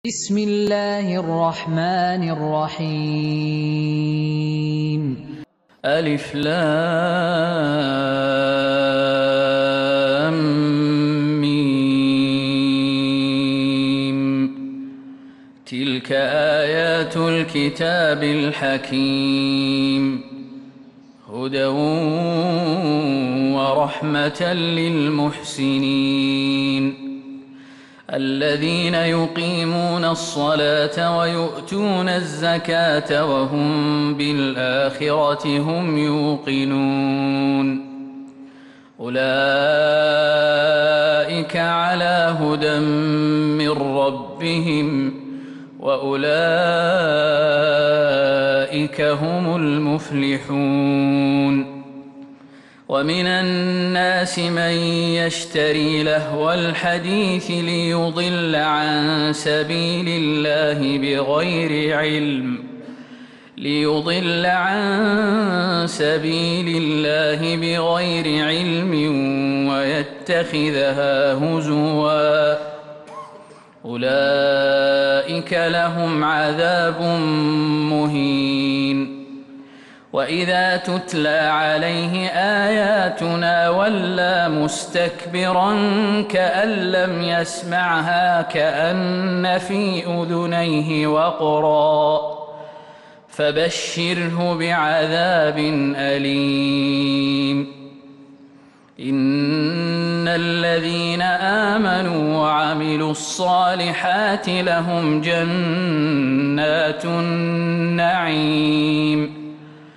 بسم الله الرحمن الرحيم. ألف لام ميم. تلك آيات الكتاب الحكيم هدى ورحمة للمحسنين الذين يقيمون الصلاة ويؤتون الزكاة وهم بالآخرة هم يوقنون أولئك على هدى من ربهم وأولئك هم المفلحون ومن الناس من يشتري لهو الحديث ليضل عن سبيل الله بغير علم ويتخذها هزوا أولئك لهم عذاب مهين وإذا تتلى عليه آياتنا ولى مستكبرا كأن لم يسمعها كأن في أذنيه وقرا فبشره بعذاب أليم إن الذين آمنوا وعملوا الصالحات لهم جنات النعيم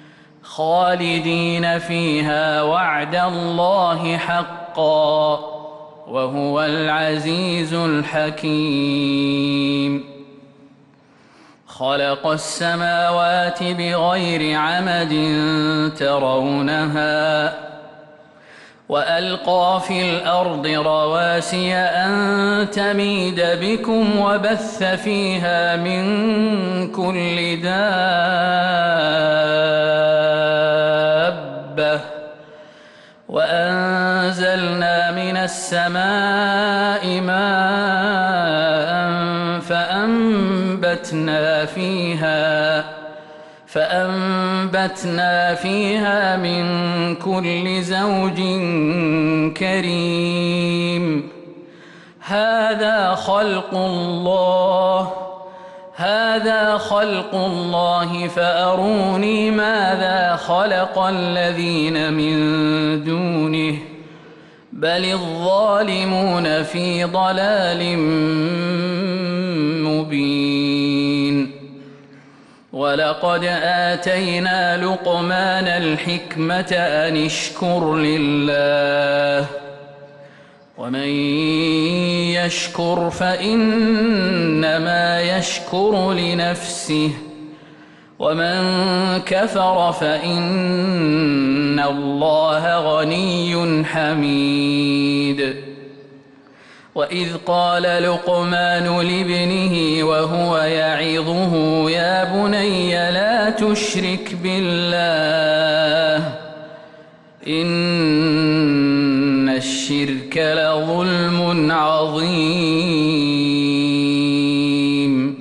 خالدين فيها وعد الله حقا وهو العزيز الحكيم خلق السماوات بغير عمد ترونها وألقى في الأرض رواسي أن تميد بكم وبث فيها من كل دابة وأنزلنا من السماء ماء فأنبتنا فيها من كل زوج كريم هذا خلق الله فأروني ماذا خلق الذين من دونه بل الظالمون في ضلال مبين ولقد آتينا لقمان الحكمة أن اشكر لله ومن يشكر فإنما يشكر لنفسه ومن كفر فإن الله غني حميد وإذ قال لقمان لابنه وهو يعظه يا بني لا تشرك بالله إن الشرك لظلم عظيم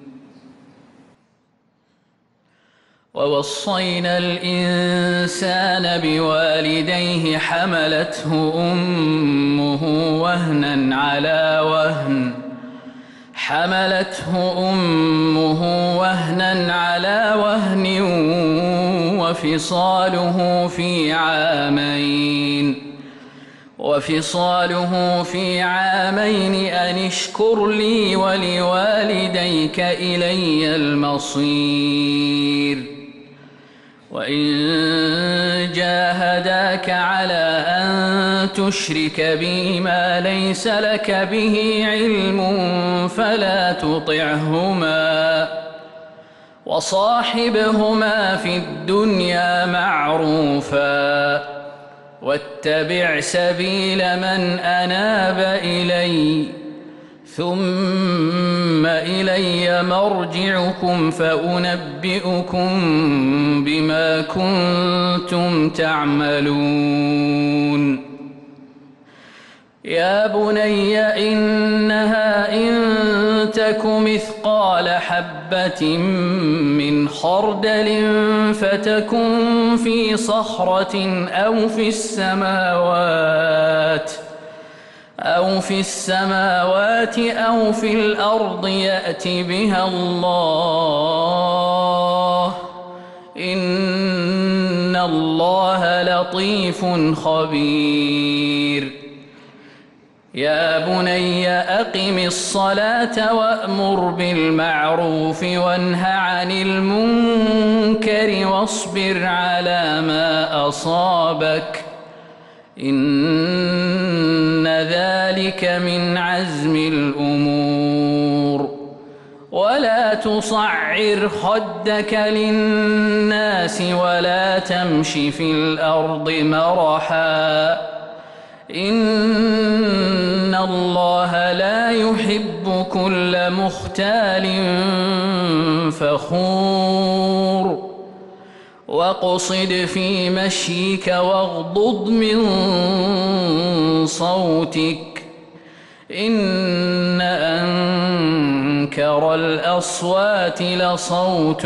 ووصينا الإنسان بوالديه حملته أمه وهنا على وهن وفصاله في عامين أن اشكر لي ولوالديك إلي المصير وإن جاهداك على أن تشرك بي ما ليس لك به علم فلا تطعهما وصاحبهما في الدنيا معروفا واتبع سبيل من أناب إلي ثم إلي مرجعكم فأنبئكم بما كنتم تعملون يا بني إنها إن تك مثقال حبة من خردل فتكن في صخرة أو في السماوات أو في الأرض يأت بها الله إن الله لطيف خبير يا بني أقم الصلاة وأمر بالمعروف وانه عن المنكر واصبر على ما أصابك إن ذلك من عزم الأمور ولا تصعر خدك للناس ولا تمش في الأرض مرحا إن الله لا يحب كل مختال فخور واقصد في مشيك واغضض من صوتك إن أنكر الأصوات لصوت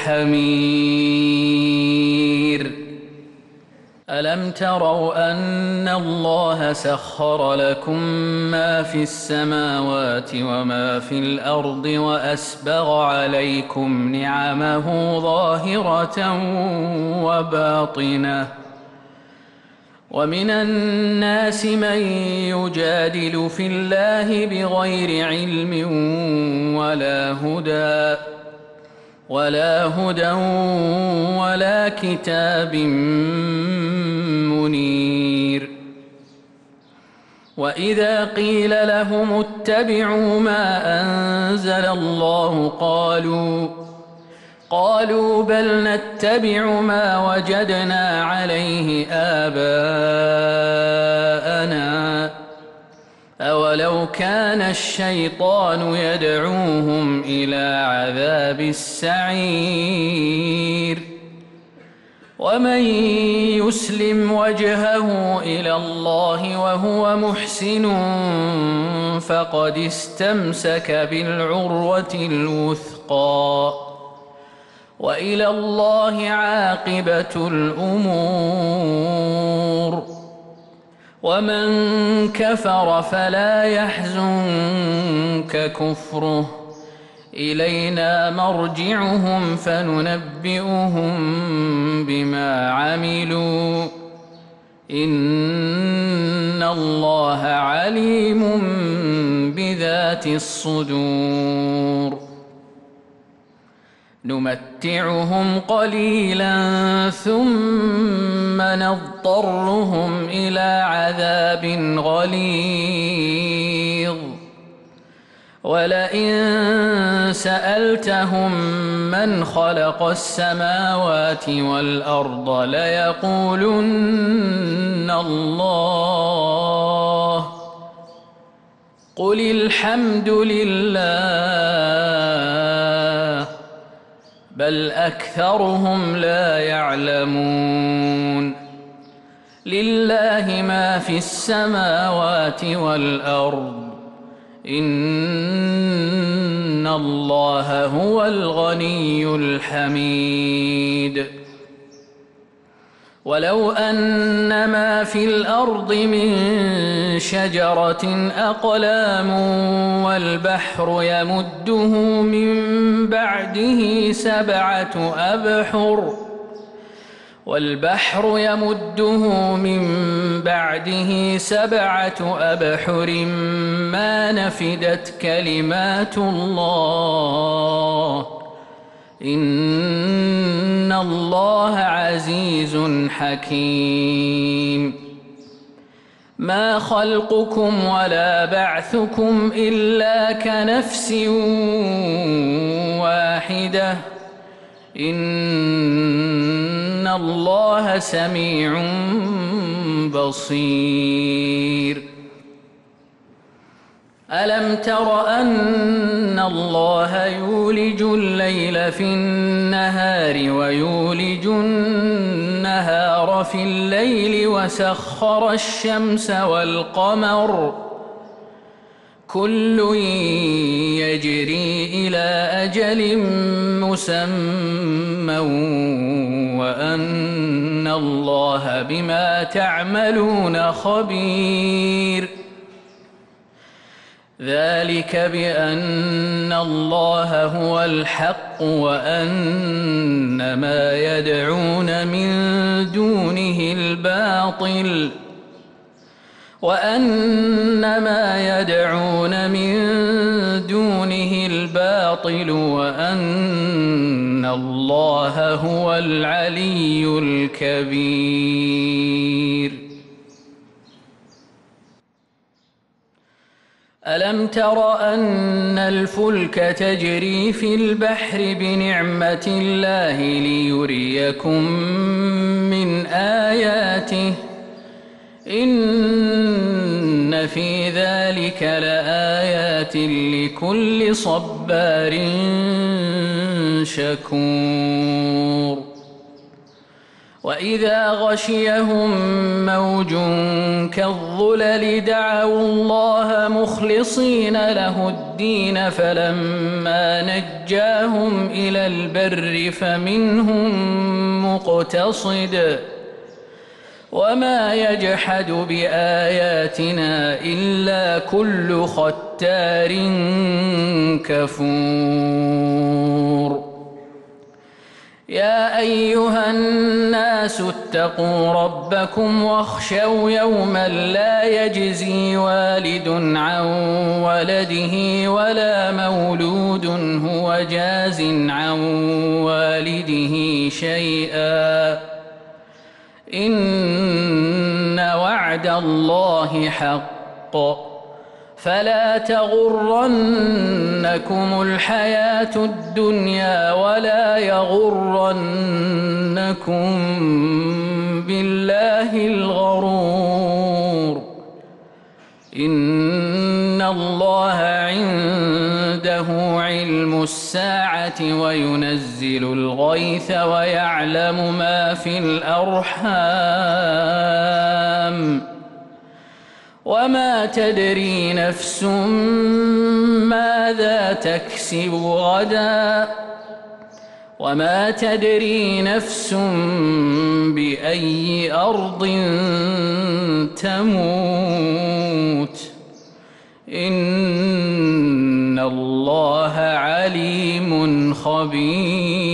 الحمير ألم تروا أن الله سخر لكم ما في السماوات وما في الأرض وأسبغ عليكم نعمه ظاهرة وباطنة ومن الناس من يجادل في الله بغير علم ولا هدى ولا كتاب منير وإذا قيل لهم اتبعوا ما أنزل الله قالوا بل نتبع ما وجدنا عليه آباءنا أولو كان الشيطان يدعوهم إلى عذاب السعير ومن يسلم وجهه إلى الله وهو محسن فقد استمسك بالعروة الوثقى وإلى الله عاقبة الأمور ومن كفر فلا يحزنك كفره إلينا مرجعهم فننبئهم بما عملوا إن الله عليم بذات الصدور نمتعهم قليلا ثم نضطرهم إلى عذاب غليظ ولئن سألتهم من خلق السماوات والأرض ليقولن الله قل الحمد لله بل أكثرهم لا يعلمون لله ما في السماوات والأرض إن الله هو الغني الحميد ولو أن ما في الأرض من شجرة أقلام والبحر يمده من بعده سبعة أبحر ما نفدت كلمات الله إن الله عزيز حكيم ما خلقكم ولا بعثكم إلا كنفس واحدة إن الله سميع بصير ألم تر أن الله يولج الليل في النهار ويولج النهار في الليل وسخر الشمس والقمر كل يجري إلى أجل مسمى وأن الله بما تعملون خبير ذلك بأن الله هو الحق وأن ما يدعون من دونه الباطل وأن الله هو العلي الكبير ألم تر أن الفلك تجري في البحر بنعمة الله ليريكم من آياته إن في ذلك لآيات لكل صبار شكور وإذا غشيهم موج كالظلل دعوا الله مخلصين له الدين فلما نجاهم إلى البر فمنهم مقتصد وما يجحد بآياتنا إلا كل ختار كفور يا أيها الناس اتقوا ربكم واخشوا يوما لا يجزي والد عن ولده ولا مولود هو جاز عن والده شيئا إن وعد الله حق فلا تغرنكم الحياة الدنيا ولا يغرنكم بالله الغرور إن الله عنده علم الساعة وينزل الغيث ويعلم ما في الأرحام وما تدري نفس ماذا تكسب غدا وما تدري نفس بأي أرض تموت إن الله عليم خبير